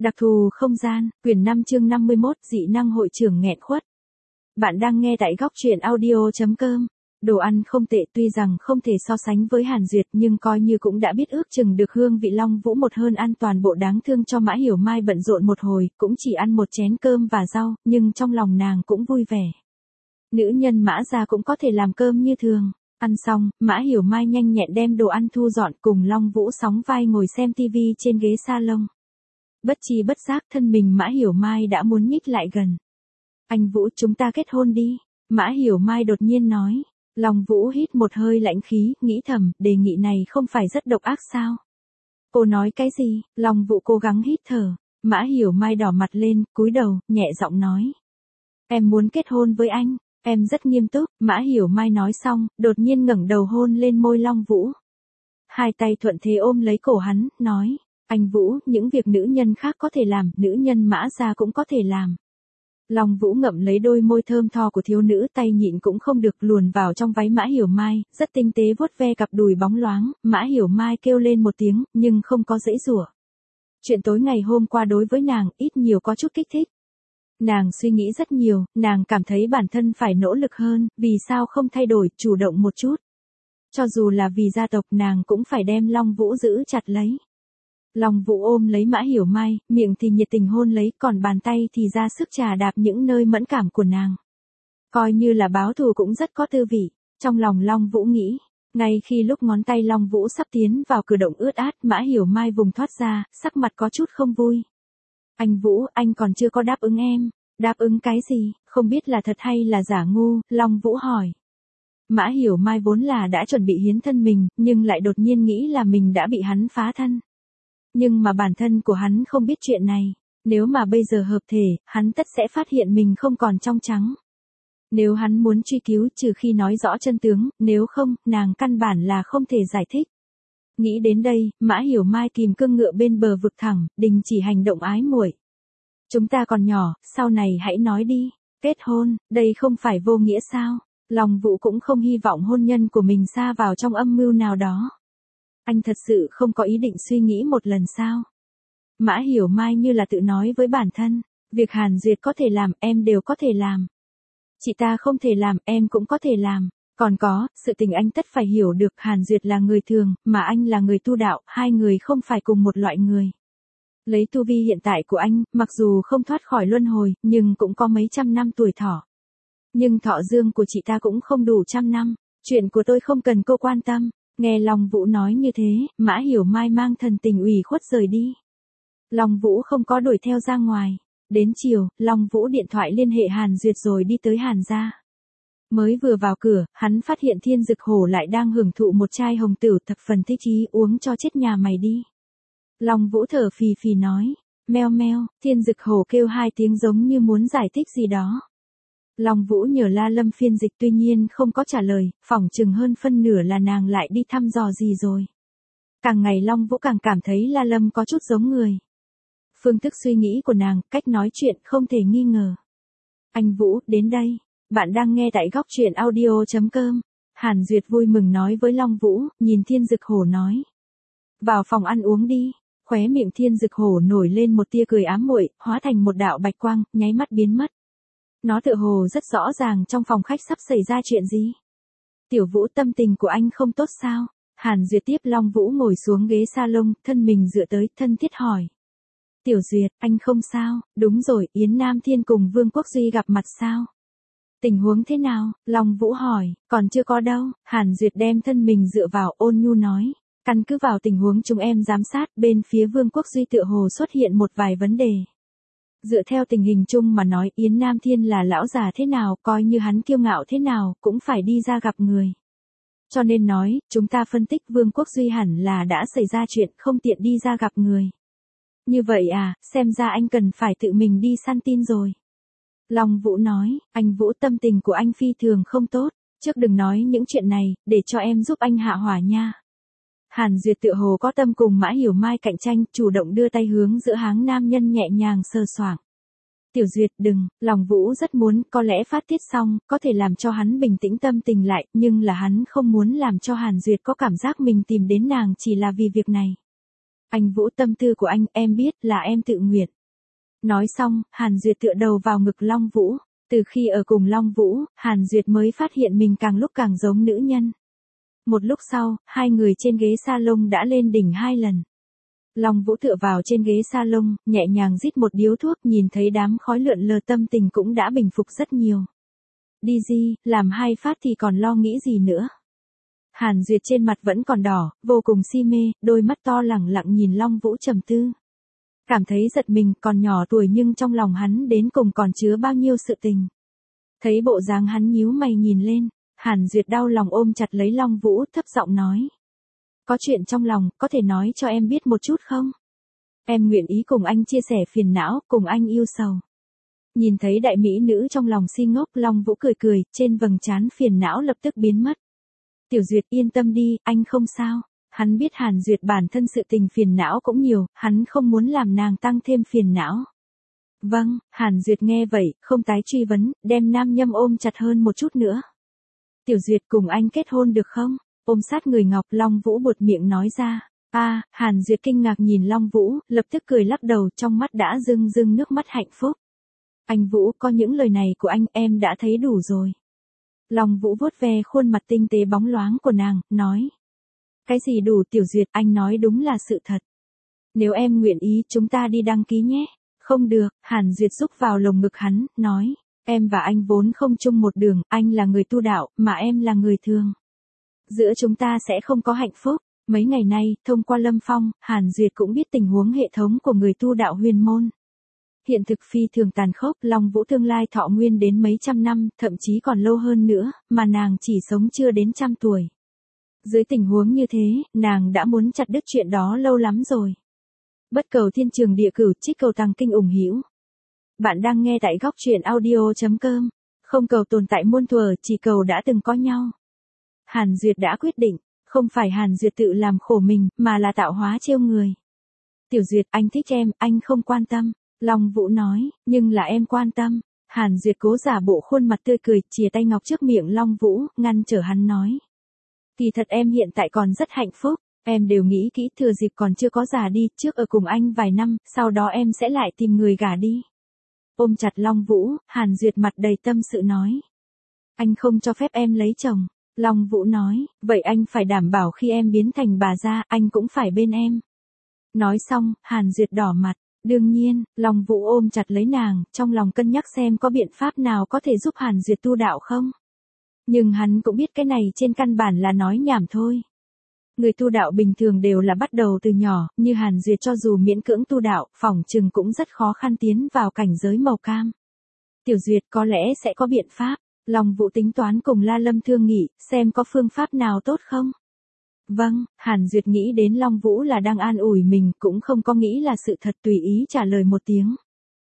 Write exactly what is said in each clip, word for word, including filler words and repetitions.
Đặc thù không gian, quyển năm chương năm mươi mốt, dị năng hội trưởng nghẹn khuất. Bạn đang nghe tại góc truyện audio chấm com. Đồ ăn không tệ, tuy rằng không thể so sánh với Hàn Duyệt nhưng coi như cũng đã biết ước chừng được hương vị Long Vũ một hơn ăn toàn bộ đáng thương cho Mã Hiểu Mai bận rộn một hồi, cũng chỉ ăn một chén cơm và rau, nhưng trong lòng nàng cũng vui vẻ. Nữ nhân Mã gia cũng có thể làm cơm như thường. Ăn xong, Mã Hiểu Mai nhanh nhẹn đem đồ ăn thu dọn cùng Long Vũ sóng vai ngồi xem tivi trên ghế salon. Bất chi bất giác thân mình Mã Hiểu Mai đã muốn nhích lại gần. Anh Vũ, chúng ta kết hôn đi. Mã Hiểu Mai đột nhiên nói. Long Vũ hít một hơi lãnh khí, nghĩ thầm, đề nghị này không phải rất độc ác sao? Cô nói cái gì? Long Vũ cố gắng hít thở. Mã Hiểu Mai đỏ mặt lên, cúi đầu, nhẹ giọng nói. Em muốn kết hôn với anh, em rất nghiêm túc. Mã Hiểu Mai nói xong, đột nhiên ngẩng đầu hôn lên môi Long Vũ. Hai tay thuận thế ôm lấy cổ hắn, nói. Anh Vũ, những việc nữ nhân khác có thể làm, nữ nhân Mã gia cũng có thể làm. Long Vũ ngậm lấy đôi môi thơm tho của thiếu nữ, tay nhịn cũng không được, luồn vào trong váy Mã Hiểu Mai, rất tinh tế vuốt ve cặp đùi bóng loáng. Mã Hiểu Mai kêu lên một tiếng, nhưng không có giãy giụa. Chuyện tối ngày hôm qua đối với nàng, ít nhiều có chút kích thích. Nàng suy nghĩ rất nhiều, nàng cảm thấy bản thân phải nỗ lực hơn, vì sao không thay đổi, chủ động một chút. Cho dù là vì gia tộc, nàng cũng phải đem Long Vũ giữ chặt lấy. Long Vũ ôm lấy Mã Hiểu Mai, miệng thì nhiệt tình hôn lấy, còn bàn tay thì ra sức chà đạp những nơi mẫn cảm của nàng. Coi như là báo thù cũng rất có tư vị, trong lòng Long Vũ nghĩ. Ngay khi lúc ngón tay Long Vũ sắp tiến vào cử động ướt át, Mã Hiểu Mai vùng thoát ra, sắc mặt có chút không vui. Anh Vũ, anh còn chưa có đáp ứng em. Đáp ứng cái gì, không biết là thật hay là giả ngu, Long Vũ hỏi. Mã Hiểu Mai vốn là đã chuẩn bị hiến thân mình, nhưng lại đột nhiên nghĩ là mình đã bị hắn phá thân. Nhưng mà bản thân của hắn không biết chuyện này. Nếu mà bây giờ hợp thể, hắn tất sẽ phát hiện mình không còn trong trắng. Nếu hắn muốn truy cứu, trừ khi nói rõ chân tướng, nếu không, nàng căn bản là không thể giải thích. Nghĩ đến đây, Mã Hiểu Mai kìm cương ngựa bên bờ vực thẳng, đình chỉ hành động ái muội. Chúng ta còn nhỏ, sau này hãy nói đi. Kết hôn, đây không phải vô nghĩa sao? Long Vũ cũng không hy vọng hôn nhân của mình sa vào trong âm mưu nào đó. Anh thật sự không có ý định suy nghĩ một lần sao? Mã Hiểu Mai như là tự nói với bản thân. Việc Hàn Duyệt có thể làm, em đều có thể làm. Chị ta không thể làm, em cũng có thể làm. Còn có, sự tình anh tất phải hiểu được, Hàn Duyệt là người thường, mà anh là người tu đạo, hai người không phải cùng một loại người. Lấy tu vi hiện tại của anh, mặc dù không thoát khỏi luân hồi, nhưng cũng có mấy trăm năm tuổi thọ. Nhưng thọ dương của chị ta cũng không đủ trăm năm. Chuyện của tôi không cần cô quan tâm. Nghe Long Vũ nói như thế, Mã Hiểu Mai mang thần tình ủy khuất rời đi. Long Vũ không có đuổi theo ra ngoài. Đến chiều, Long Vũ điện thoại liên hệ Hàn Duyệt rồi đi tới Hàn gia. Mới vừa vào cửa, hắn phát hiện Thiên Dực Hổ lại đang hưởng thụ một chai hồng tửu, thập phần thích chí, uống cho chết nhà mày đi. Long Vũ thở phì phì nói, meo meo. Thiên Dực Hổ kêu hai tiếng giống như muốn giải thích gì đó. Long Vũ nhờ La Lâm phiên dịch, tuy nhiên không có trả lời, phỏng chừng hơn phân nửa là nàng lại đi thăm dò gì rồi. Càng ngày Long Vũ càng cảm thấy La Lâm có chút giống người. Phương thức suy nghĩ của nàng, cách nói chuyện không thể nghi ngờ. Anh Vũ, đến đây. Bạn đang nghe tại góc truyện audio chấm com. Hàn Duyệt vui mừng nói với Long Vũ, nhìn Thiên Dực Hổ nói. Vào phòng ăn uống đi. Khóe miệng Thiên Dực Hổ nổi lên một tia cười ám muội, hóa thành một đạo bạch quang, nháy mắt biến mất. Nó tựa hồ rất rõ ràng trong phòng khách sắp xảy ra chuyện gì. Tiểu Vũ, tâm tình của anh không tốt sao? Hàn Duyệt tiếp Long Vũ ngồi xuống ghế salon, thân mình dựa tới, thân thiết hỏi. Tiểu Duyệt, anh không sao? Đúng rồi, Yến Nam Thiên cùng Vương Quốc Duy gặp mặt sao? Tình huống thế nào? Long Vũ hỏi. Còn chưa có đâu. Hàn Duyệt đem thân mình dựa vào, ôn nhu nói. Căn cứ vào tình huống chúng em giám sát, bên phía Vương Quốc Duy tựa hồ xuất hiện một vài vấn đề. Dựa theo tình hình chung mà nói, Yến Nam Thiên là lão già thế nào, coi như hắn kiêu ngạo thế nào, cũng phải đi ra gặp người. Cho nên nói, chúng ta phân tích Vương Quốc Duy hẳn là đã xảy ra chuyện, không tiện đi ra gặp người. Như vậy à, xem ra anh cần phải tự mình đi săn tin rồi. Long Vũ nói, anh Vũ, tâm tình của anh phi thường không tốt, trước đừng nói những chuyện này, để cho em giúp anh hạ hỏa nha. Hàn Duyệt tựa hồ có tâm cùng Mã Hiểu Mai cạnh tranh, chủ động đưa tay hướng giữa háng nam nhân nhẹ nhàng sờ soạng. Tiểu Duyệt đừng, lòng Vũ rất muốn, có lẽ phát tiết xong, có thể làm cho hắn bình tĩnh tâm tình lại, nhưng là hắn không muốn làm cho Hàn Duyệt có cảm giác mình tìm đến nàng chỉ là vì việc này. Anh Vũ, tâm tư của anh, em biết là em tự nguyện. Nói xong, Hàn Duyệt tựa đầu vào ngực Long Vũ. Từ khi ở cùng Long Vũ, Hàn Duyệt mới phát hiện mình càng lúc càng giống nữ nhân. Một lúc sau, hai người trên ghế salon đã lên đỉnh hai lần. Long Vũ tựa vào trên ghế salon, nhẹ nhàng rít một điếu thuốc, nhìn thấy đám khói lượn lờ, tâm tình cũng đã bình phục rất nhiều. Đi gì, làm hai phát thì còn lo nghĩ gì nữa. Hàn Duyệt trên mặt vẫn còn đỏ, vô cùng si mê, đôi mắt to lẳng lặng nhìn Long Vũ trầm tư. Cảm thấy giật mình, còn nhỏ tuổi nhưng trong lòng hắn đến cùng còn chứa bao nhiêu sự tình. Thấy bộ dáng hắn nhíu mày nhìn lên, Hàn Duyệt đau lòng ôm chặt lấy Long Vũ, thấp giọng nói. Có chuyện trong lòng, có thể nói cho em biết một chút không? Em nguyện ý cùng anh chia sẻ phiền não, cùng anh yêu sầu. Nhìn thấy đại mỹ nữ trong lòng si ngốc, Long Vũ cười cười, trên vầng trán phiền não lập tức biến mất. Tiểu Duyệt yên tâm đi, anh không sao. Hắn biết Hàn Duyệt bản thân sự tình phiền não cũng nhiều, hắn không muốn làm nàng tăng thêm phiền não. Vâng, Hàn Duyệt nghe vậy, không tái truy vấn, đem Nam Nhâm ôm chặt hơn một chút nữa. Tiểu Duyệt, cùng anh kết hôn được không? Ôm sát người ngọc, Long Vũ buột miệng nói ra. A, à, Hàn Duyệt kinh ngạc nhìn Long Vũ, lập tức cười lắc đầu, trong mắt đã rưng rưng nước mắt hạnh phúc. Anh Vũ, có những lời này của anh, em đã thấy đủ rồi. Long Vũ vuốt ve khuôn mặt tinh tế bóng loáng của nàng, nói. Cái gì đủ? Tiểu Duyệt, anh nói đúng là sự thật. Nếu em nguyện ý, chúng ta đi đăng ký nhé. Không được, Hàn Duyệt rúc vào lồng ngực hắn, nói. Em và anh vốn không chung một đường, anh là người tu đạo, mà em là người thường. Giữa chúng ta sẽ không có hạnh phúc. Mấy ngày nay, thông qua Lâm Phong, Hàn Duyệt cũng biết tình huống hệ thống của người tu đạo huyền môn. Hiện thực phi thường tàn khốc, Long Vũ tương lai thọ nguyên đến mấy trăm năm, thậm chí còn lâu hơn nữa, mà nàng chỉ sống chưa đến trăm tuổi. Dưới tình huống như thế, nàng đã muốn chặt đứt chuyện đó lâu lắm rồi. Bất cầu thiên trường địa cửu, trích cầu tăng kinh ủng hữu. Bạn đang nghe tại góc truyện audio chấm com. Không cầu tồn tại muôn thuở, chỉ cầu đã từng có nhau. Hàn Duyệt đã quyết định, không phải Hàn Duyệt tự làm khổ mình, mà là tạo hóa trêu người. Tiểu Duyệt, anh thích em, anh không quan tâm. Long Vũ nói, nhưng là em quan tâm. Hàn Duyệt cố giả bộ khuôn mặt tươi cười, chìa tay ngọc trước miệng Long Vũ, ngăn trở hắn nói. Kỳ thật em hiện tại còn rất hạnh phúc, em đều nghĩ kỹ, thừa dịp còn chưa có già đi, trước ở cùng anh vài năm, sau đó em sẽ lại tìm người gả đi. Ôm chặt Long Vũ, Hàn Duyệt mặt đầy tâm sự nói. Anh không cho phép em lấy chồng. Long Vũ nói, vậy anh phải đảm bảo khi em biến thành bà gia, anh cũng phải bên em. Nói xong, Hàn Duyệt đỏ mặt. Đương nhiên, Long Vũ ôm chặt lấy nàng, trong lòng cân nhắc xem có biện pháp nào có thể giúp Hàn Duyệt tu đạo không. Nhưng hắn cũng biết cái này trên căn bản là nói nhảm thôi. Người tu đạo bình thường đều là bắt đầu từ nhỏ, như Hàn Duyệt cho dù miễn cưỡng tu đạo, phỏng chừng cũng rất khó khăn tiến vào cảnh giới màu cam. Tiểu Duyệt có lẽ sẽ có biện pháp. Long Vũ tính toán cùng La Lâm thương nghị, xem có phương pháp nào tốt không. Vâng, Hàn Duyệt nghĩ đến Long Vũ là đang an ủi mình, cũng không có nghĩ là sự thật, tùy ý trả lời một tiếng.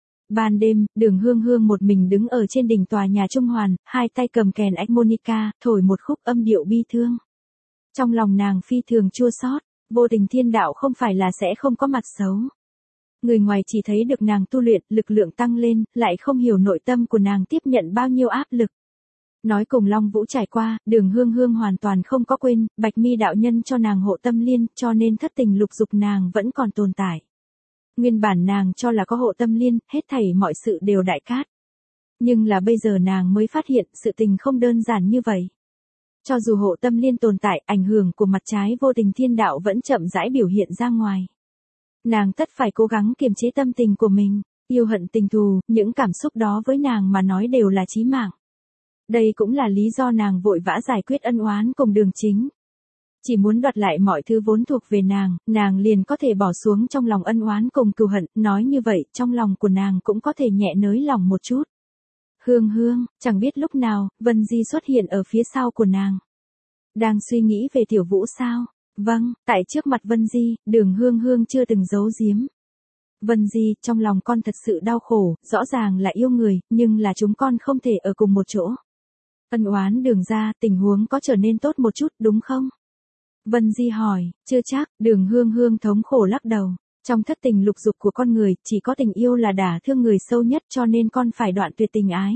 Ban đêm, Đường Hương Hương một mình đứng ở trên đỉnh tòa nhà Trung Hoàn, hai tay cầm kèn harmonica, thổi một khúc âm điệu bi thương. Trong lòng nàng phi thường chua xót, vô tình thiên đạo không phải là sẽ không có mặt xấu. Người ngoài chỉ thấy được nàng tu luyện, lực lượng tăng lên, lại không hiểu nội tâm của nàng tiếp nhận bao nhiêu áp lực. Nói cùng Long Vũ trải qua, Đường Hương Hương hoàn toàn không có quên, Bạch Mi đạo nhân cho nàng hộ tâm liên, cho nên thất tình lục dục nàng vẫn còn tồn tại. Nguyên bản nàng cho là có hộ tâm liên, hết thảy mọi sự đều đại cát. Nhưng là bây giờ nàng mới phát hiện sự tình không đơn giản như vậy. Cho dù hộ tâm liên tồn tại, ảnh hưởng của mặt trái vô tình thiên đạo vẫn chậm rãi biểu hiện ra ngoài. Nàng tất phải cố gắng kiềm chế tâm tình của mình, yêu hận tình thù, những cảm xúc đó với nàng mà nói đều là chí mạng. Đây cũng là lý do nàng vội vã giải quyết ân oán cùng Đường Chính. Chỉ muốn đoạt lại mọi thứ vốn thuộc về nàng, nàng liền có thể bỏ xuống trong lòng ân oán cùng cừu hận, nói như vậy, trong lòng của nàng cũng có thể nhẹ nới lòng một chút. Hương Hương, chẳng biết lúc nào, Vân Di xuất hiện ở phía sau của nàng. Đang suy nghĩ về Tiểu Vũ sao? Vâng, tại trước mặt Vân Di, Đường Hương Hương chưa từng giấu giếm. Vân Di, trong lòng con thật sự đau khổ, rõ ràng là yêu người, nhưng là chúng con không thể ở cùng một chỗ. Ân oán Đường ra, tình huống có trở nên tốt một chút, đúng không? Vân Di hỏi, chưa chắc, Đường Hương Hương thống khổ lắc đầu. Trong thất tình lục dục của con người, chỉ có tình yêu là đả thương người sâu nhất, cho nên con phải đoạn tuyệt tình ái.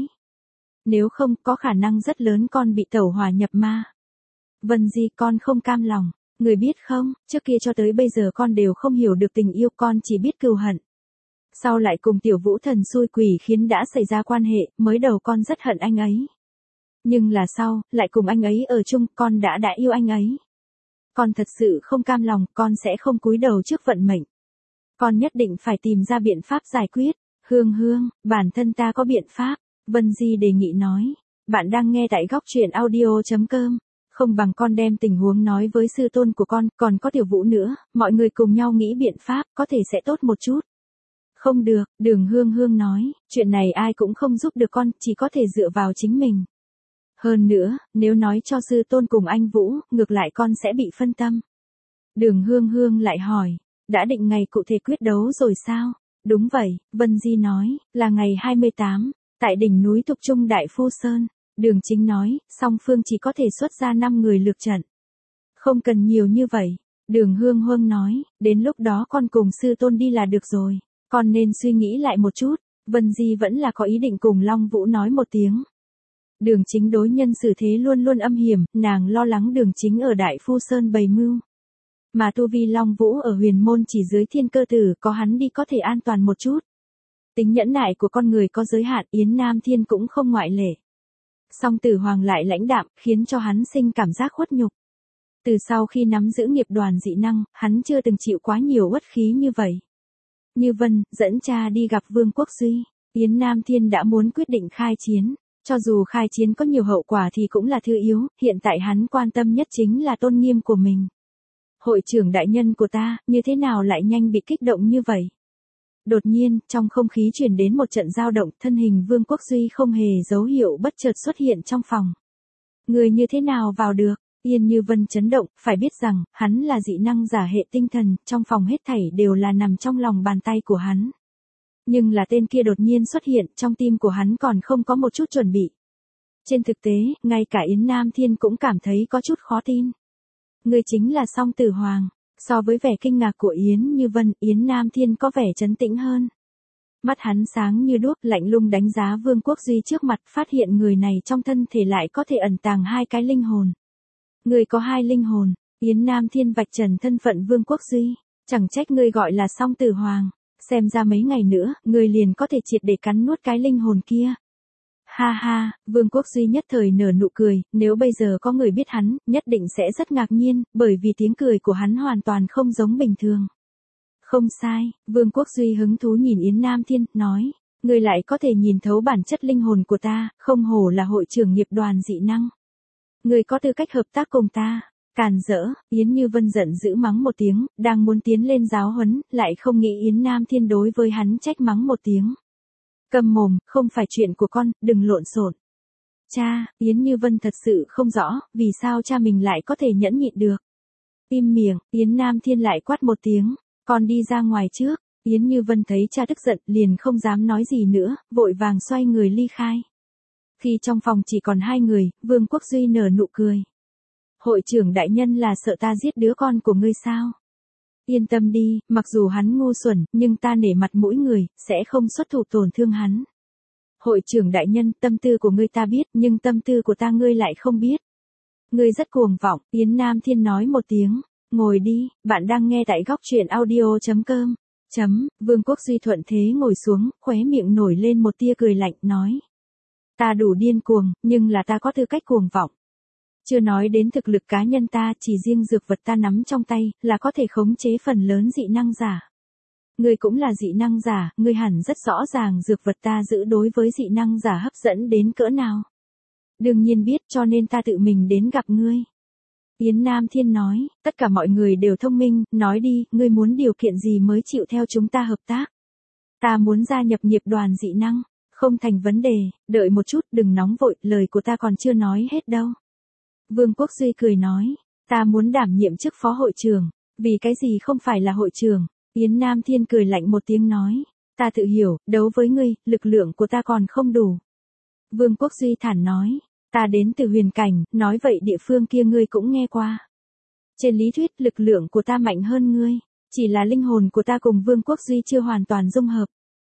Nếu không, có khả năng rất lớn con bị tẩu hỏa nhập ma. Vân Di, con không cam lòng. Người biết không, trước kia cho tới bây giờ con đều không hiểu được tình yêu, con chỉ biết cừu hận. Sau lại cùng tiểu vũ thần xui quỷ khiến đã xảy ra quan hệ, mới đầu con rất hận anh ấy. Nhưng là sau, lại cùng anh ấy ở chung, con đã đã yêu anh ấy. Con thật sự không cam lòng, con sẽ không cúi đầu trước vận mệnh. Con nhất định phải tìm ra biện pháp giải quyết. Hương Hương, bản thân ta có biện pháp. Vân Di đề nghị nói. Bạn đang nghe tại góc truyện audio.com. Không bằng con đem tình huống nói với sư tôn của con, còn có tiểu vũ nữa, mọi người cùng nhau nghĩ biện pháp, có thể sẽ tốt một chút. Không được, Đường Hương Hương nói, chuyện này ai cũng không giúp được con, chỉ có thể dựa vào chính mình. Hơn nữa, nếu nói cho sư tôn cùng anh Vũ, ngược lại con sẽ bị phân tâm. Đường Hương Hương lại hỏi, đã định ngày cụ thể quyết đấu rồi sao? Đúng vậy, Vân Di nói, là ngày hai mươi tám, tại đỉnh núi Thục Trung Đại Phu Sơn. Đường Chính nói, song phương chỉ có thể xuất ra năm người lược trận. Không cần nhiều như vậy. Đường Hương Hương nói, đến lúc đó con cùng sư tôn đi là được rồi. Con nên suy nghĩ lại một chút. Vân Di vẫn là có ý định cùng Long Vũ nói một tiếng. Đường Chính đối nhân xử thế luôn luôn âm hiểm, nàng lo lắng Đường Chính ở Đại Phu Sơn bày mưu. Mà tu vi Long Vũ ở huyền môn chỉ dưới thiên cơ tử, có hắn đi có thể an toàn một chút. Tính nhẫn nại của con người có giới hạn, Yến Nam Thiên cũng không ngoại lệ. Song Tử Hoàng lại lãnh đạm, khiến cho hắn sinh cảm giác khuất nhục. Từ sau khi nắm giữ nghiệp đoàn dị năng, hắn chưa từng chịu quá nhiều uất khí như vậy. Như Vân, dẫn cha đi gặp Vương Quốc Duy, Yến Nam Thiên đã muốn quyết định khai chiến. Cho dù khai chiến có nhiều hậu quả thì cũng là thứ yếu, hiện tại hắn quan tâm nhất chính là tôn nghiêm của mình. Hội trưởng đại nhân của ta, như thế nào lại nhanh bị kích động như vậy? Đột nhiên, trong không khí truyền đến một trận dao động, thân hình Vương Quốc Duy không hề dấu hiệu bất chợt xuất hiện trong phòng. Người như thế nào vào được? Yên Như Vân chấn động, phải biết rằng, hắn là dị năng giả hệ tinh thần, trong phòng hết thảy đều là nằm trong lòng bàn tay của hắn. Nhưng là tên kia đột nhiên xuất hiện, trong tim của hắn còn không có một chút chuẩn bị. Trên thực tế, ngay cả Yến Nam Thiên cũng cảm thấy có chút khó tin. Người chính là Song Tử Hoàng. So với vẻ kinh ngạc của Yến Như Vân, Yến Nam Thiên có vẻ trấn tĩnh hơn. Mắt hắn sáng như đuốc, lạnh lùng đánh giá Vương Quốc Duy trước mặt, phát hiện người này trong thân thể lại có thể ẩn tàng hai cái linh hồn. Người có hai linh hồn. Yến Nam Thiên vạch trần thân phận Vương Quốc Duy. Chẳng trách người gọi là Song Tử Hoàng. Xem ra mấy ngày nữa, người liền có thể triệt để cắn nuốt cái linh hồn kia. Ha ha, Vương Quốc Duy nhất thời nở nụ cười, nếu bây giờ có người biết hắn, nhất định sẽ rất ngạc nhiên, bởi vì tiếng cười của hắn hoàn toàn không giống bình thường. Không sai, Vương Quốc Duy hứng thú nhìn Yến Nam Thiên, nói, người lại có thể nhìn thấu bản chất linh hồn của ta, không hổ là hội trưởng nghiệp đoàn dị năng. Người có tư cách hợp tác cùng ta. Càn rỡ, Yến Như Vân giận dữ mắng một tiếng, đang muốn tiến lên giáo huấn, lại không nghĩ Yến Nam Thiên đối với hắn trách mắng một tiếng. Cầm mồm, không phải chuyện của con, đừng lộn xộn. Cha, Yến Như Vân thật sự không rõ, vì sao cha mình lại có thể nhẫn nhịn được. Im miệng, Yến Nam Thiên lại quát một tiếng, con đi ra ngoài trước. Yến Như Vân thấy cha tức giận, liền không dám nói gì nữa, vội vàng xoay người ly khai. Khi trong phòng chỉ còn hai người, Vương Quốc Duy nở nụ cười. Hội trưởng đại nhân là sợ ta giết đứa con của ngươi sao? Yên tâm đi, mặc dù hắn ngu xuẩn, nhưng ta nể mặt mũi người, sẽ không xuất thủ tổn thương hắn. Hội trưởng đại nhân, tâm tư của ngươi ta biết, nhưng tâm tư của ta ngươi lại không biết. Ngươi rất cuồng vọng, Yến Nam Thiên nói một tiếng. Ngồi đi, bạn đang nghe tại góc truyện audio.com. Chấm, Vương Quốc Duy thuận thế ngồi xuống, khóe miệng nổi lên một tia cười lạnh, nói. Ta đủ điên cuồng, nhưng là ta có tư cách cuồng vọng. Chưa nói đến thực lực cá nhân ta, chỉ riêng dược vật ta nắm trong tay, là có thể khống chế phần lớn dị năng giả. Ngươi cũng là dị năng giả, ngươi hẳn rất rõ ràng dược vật ta giữ đối với dị năng giả hấp dẫn đến cỡ nào. Đương nhiên biết, cho nên ta tự mình đến gặp ngươi. Yến Nam Thiên nói, tất cả mọi người đều thông minh, nói đi, ngươi muốn điều kiện gì mới chịu theo chúng ta hợp tác. Ta muốn gia nhập nghiệp đoàn dị năng, không thành vấn đề, đợi một chút, đừng nóng vội, lời của ta còn chưa nói hết đâu. Vương Quốc Duy cười nói, ta muốn đảm nhiệm chức phó hội trưởng, vì cái gì không phải là hội trưởng. Yến Nam Thiên cười lạnh một tiếng nói, ta tự hiểu, đấu với ngươi, lực lượng của ta còn không đủ. Vương Quốc Duy thản nói, ta đến từ huyền cảnh, nói vậy địa phương kia ngươi cũng nghe qua. Trên lý thuyết, lực lượng của ta mạnh hơn ngươi, chỉ là linh hồn của ta cùng Vương Quốc Duy chưa hoàn toàn dung hợp.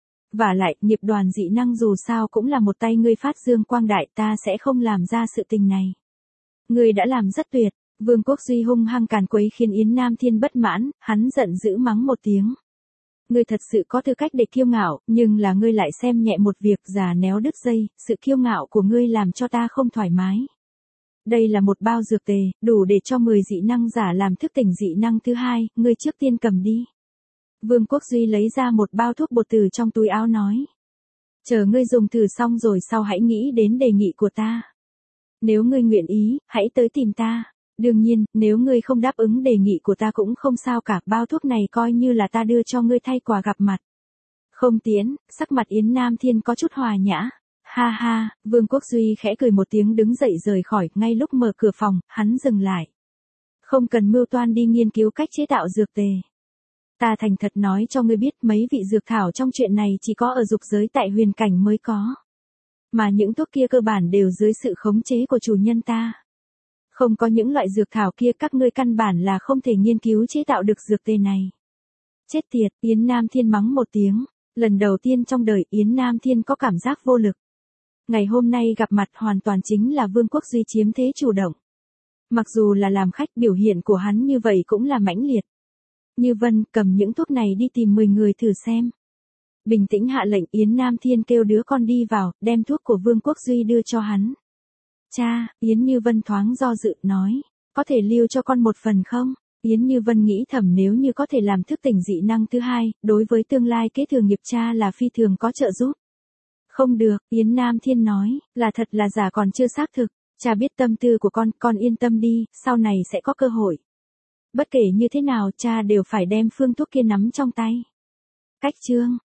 Và lại, nghiệp đoàn dị năng dù sao cũng là một tay ngươi phát dương quang đại, ta sẽ không làm ra sự tình này. Ngươi đã làm rất tuyệt. Vương Quốc Duy hung hăng càn quấy khiến Yến Nam Thiên bất mãn, hắn giận dữ mắng một tiếng. Ngươi thật sự có tư cách để kiêu ngạo, nhưng là ngươi lại xem nhẹ một việc, già néo đứt dây, sự kiêu ngạo của ngươi làm cho ta không thoải mái. Đây là một bao dược tề, đủ để cho mười dị năng giả làm thức tỉnh dị năng thứ hai, ngươi trước tiên cầm đi. Vương Quốc Duy lấy ra một bao thuốc bột từ trong túi áo nói. Chờ ngươi dùng thử xong rồi sau hãy nghĩ đến đề nghị của ta. Nếu ngươi nguyện ý, hãy tới tìm ta. Đương nhiên, nếu ngươi không đáp ứng đề nghị của ta cũng không sao cả, bao thuốc này coi như là ta đưa cho ngươi thay quà gặp mặt. Không tiến, sắc mặt Yến Nam Thiên có chút hòa nhã. Ha ha, Vương Quốc Duy khẽ cười một tiếng đứng dậy rời khỏi, ngay lúc mở cửa phòng, hắn dừng lại. Không cần mưu toan đi nghiên cứu cách chế tạo dược tề. Ta thành thật nói cho ngươi biết mấy vị dược thảo trong chuyện này chỉ có ở dục giới tại huyền cảnh mới có. Mà những thuốc kia cơ bản đều dưới sự khống chế của chủ nhân ta. Không có những loại dược thảo kia các ngươi căn bản là không thể nghiên cứu chế tạo được dược tề này. Chết tiệt, Yến Nam Thiên mắng một tiếng. Lần đầu tiên trong đời Yến Nam Thiên có cảm giác vô lực. Ngày hôm nay gặp mặt hoàn toàn chính là Vương Quốc Duy chiếm thế chủ động. Mặc dù là làm khách, biểu hiện của hắn như vậy cũng là mãnh liệt. Như Vân, cầm những thuốc này đi tìm mười người thử xem. Bình tĩnh hạ lệnh, Yến Nam Thiên kêu đứa con đi vào, đem thuốc của Vương Quốc Duy đưa cho hắn. Cha, Yến Như Vân thoáng do dự, nói, có thể lưu cho con một phần không? Yến Như Vân nghĩ thầm nếu như có thể làm thức tỉnh dị năng thứ hai, đối với tương lai kế thừa nghiệp cha là phi thường có trợ giúp. Không được, Yến Nam Thiên nói, là thật là giả còn chưa xác thực, cha biết tâm tư của con, con yên tâm đi, sau này sẽ có cơ hội. Bất kể như thế nào cha đều phải đem phương thuốc kia nắm trong tay. Cách chương